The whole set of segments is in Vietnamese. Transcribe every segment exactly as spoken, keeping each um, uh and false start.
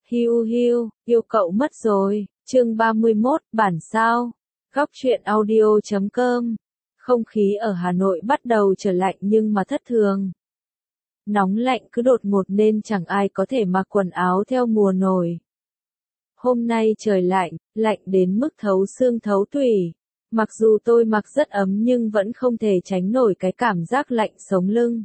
Hiu hiu, yêu cậu mất rồi, chương ba mươi mốt, bản sao. Góc truyện audio chấm com. Không khí ở Hà Nội bắt đầu trở lạnh nhưng mà thất thường. Nóng lạnh cứ đột ngột nên chẳng ai có thể mặc quần áo theo mùa nổi. Hôm nay trời lạnh, lạnh đến mức thấu xương thấu tủy. Mặc dù tôi mặc rất ấm nhưng vẫn không thể tránh nổi cái cảm giác lạnh sống lưng.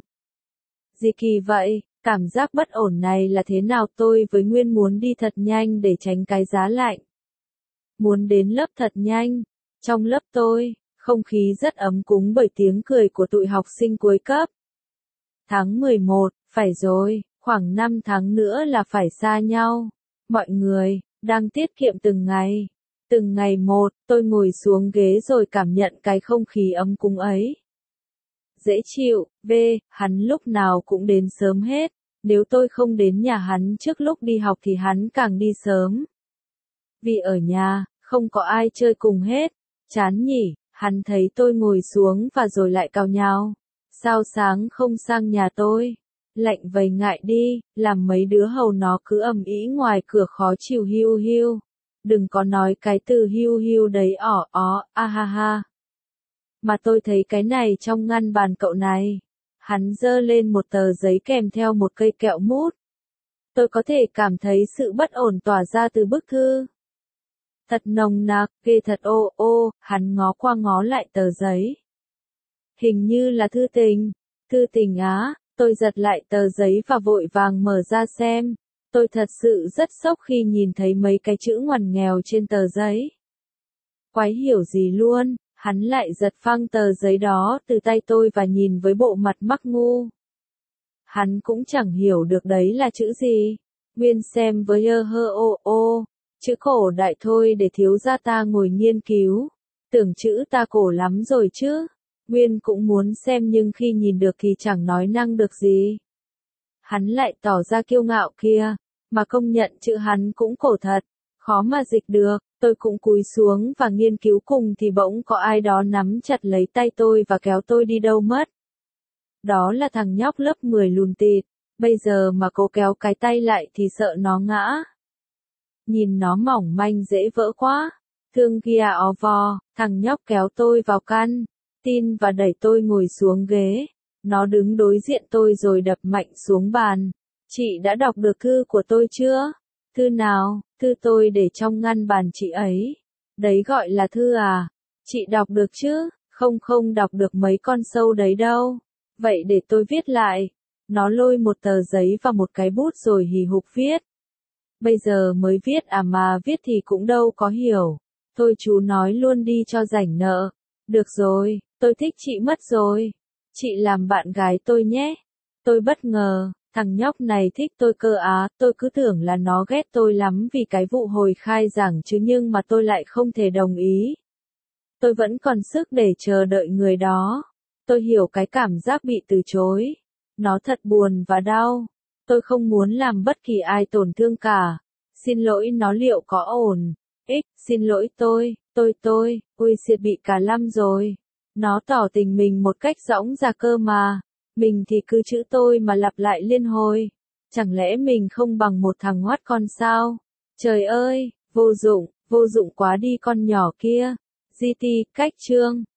Gì kỳ vậy? Cảm giác bất ổn này là thế nào? Tôi với Nguyên muốn đi thật nhanh để tránh cái giá lạnh. Muốn đến lớp thật nhanh. Trong lớp tôi, không khí rất ấm cúng bởi tiếng cười của tụi học sinh cuối cấp. Tháng mười một, phải rồi, khoảng năm tháng nữa là phải xa nhau. Mọi người, đang tiết kiệm từng ngày. Từng ngày một, tôi ngồi xuống ghế rồi cảm nhận cái không khí ấm cúng ấy. Dễ chịu, v, hắn lúc nào cũng đến sớm hết. Nếu tôi không đến nhà hắn trước lúc đi học thì hắn càng đi sớm. Vì ở nhà, không có ai chơi cùng hết. Chán nhỉ, hắn thấy tôi ngồi xuống và rồi lại cào nhào. Sao sáng không sang nhà tôi? Lạnh vậy ngại đi, làm mấy đứa hầu nó cứ ầm ĩ ngoài cửa khó chịu hiu hiu. Đừng có nói cái từ hiu hiu đấy ỏ ó, a ha ha. Mà tôi thấy cái này trong ngăn bàn cậu này. Hắn giơ lên một tờ giấy kèm theo một cây kẹo mút. Tôi có thể cảm thấy sự bất ổn tỏa ra từ bức thư. Thật nồng nặc, ghê thật ô ô, hắn ngó qua ngó lại tờ giấy. Hình như là thư tình. Thư tình á, tôi giật lại tờ giấy và vội vàng mở ra xem. Tôi thật sự rất sốc khi nhìn thấy mấy cái chữ ngoằn nghèo trên tờ giấy. Quái hiểu gì luôn. Hắn lại giật phăng tờ giấy đó từ tay tôi và nhìn với bộ mặt mắc ngu. Hắn cũng chẳng hiểu được đấy là chữ gì. Nguyên xem với ơ hơ ô ô, chữ cổ đại thôi để thiếu gia ta ngồi nghiên cứu. Tưởng chữ ta cổ lắm rồi chứ. Nguyên cũng muốn xem nhưng khi nhìn được thì chẳng nói năng được gì. Hắn lại tỏ ra kiêu ngạo kia, mà công nhận chữ hắn cũng cổ thật, khó mà dịch được. Tôi cũng cúi xuống và nghiên cứu cùng thì bỗng có ai đó nắm chặt lấy tay tôi và kéo tôi đi đâu mất. Đó là thằng nhóc lớp mười lùn tịt, bây giờ mà cố kéo cái tay lại thì sợ nó ngã. Nhìn nó mỏng manh dễ vỡ quá. Thương kia ó vò, thằng nhóc kéo tôi vào căn tin và đẩy tôi ngồi xuống ghế. Nó đứng đối diện tôi rồi đập mạnh xuống bàn. Chị đã đọc được thư của tôi chưa? Thư nào? Thư tôi để trong ngăn bàn chị ấy. Đấy gọi là thư à? Chị đọc được chứ? Không không đọc được mấy con sâu đấy đâu. Vậy để tôi viết lại. Nó lôi một tờ giấy và một cái bút rồi hì hục viết. Bây giờ mới viết à mà viết thì cũng đâu có hiểu. Thôi chú nói luôn đi cho rảnh nợ. Được rồi, tôi thích chị mất rồi. Chị làm bạn gái tôi nhé. Tôi bất ngờ. Thằng nhóc này thích tôi cơ á, tôi cứ tưởng là nó ghét tôi lắm vì cái vụ hồi khai giảng chứ nhưng mà tôi lại không thể đồng ý. Tôi vẫn còn sức để chờ đợi người đó. Tôi hiểu cái cảm giác bị từ chối. Nó thật buồn và đau. Tôi không muốn làm bất kỳ ai tổn thương cả. Xin lỗi nó liệu có ổn? Ích, xin lỗi tôi, tôi tôi, ui xịt bị cả lăm rồi. Nó tỏ tình mình một cách rõng rạc cơ mà. Mình thì cứ chữ tôi mà lặp lại liên hồi. Chẳng lẽ mình không bằng một thằng hoắt con sao? Trời ơi, vô dụng, vô dụng quá đi con nhỏ kia. giê tê, cách chương.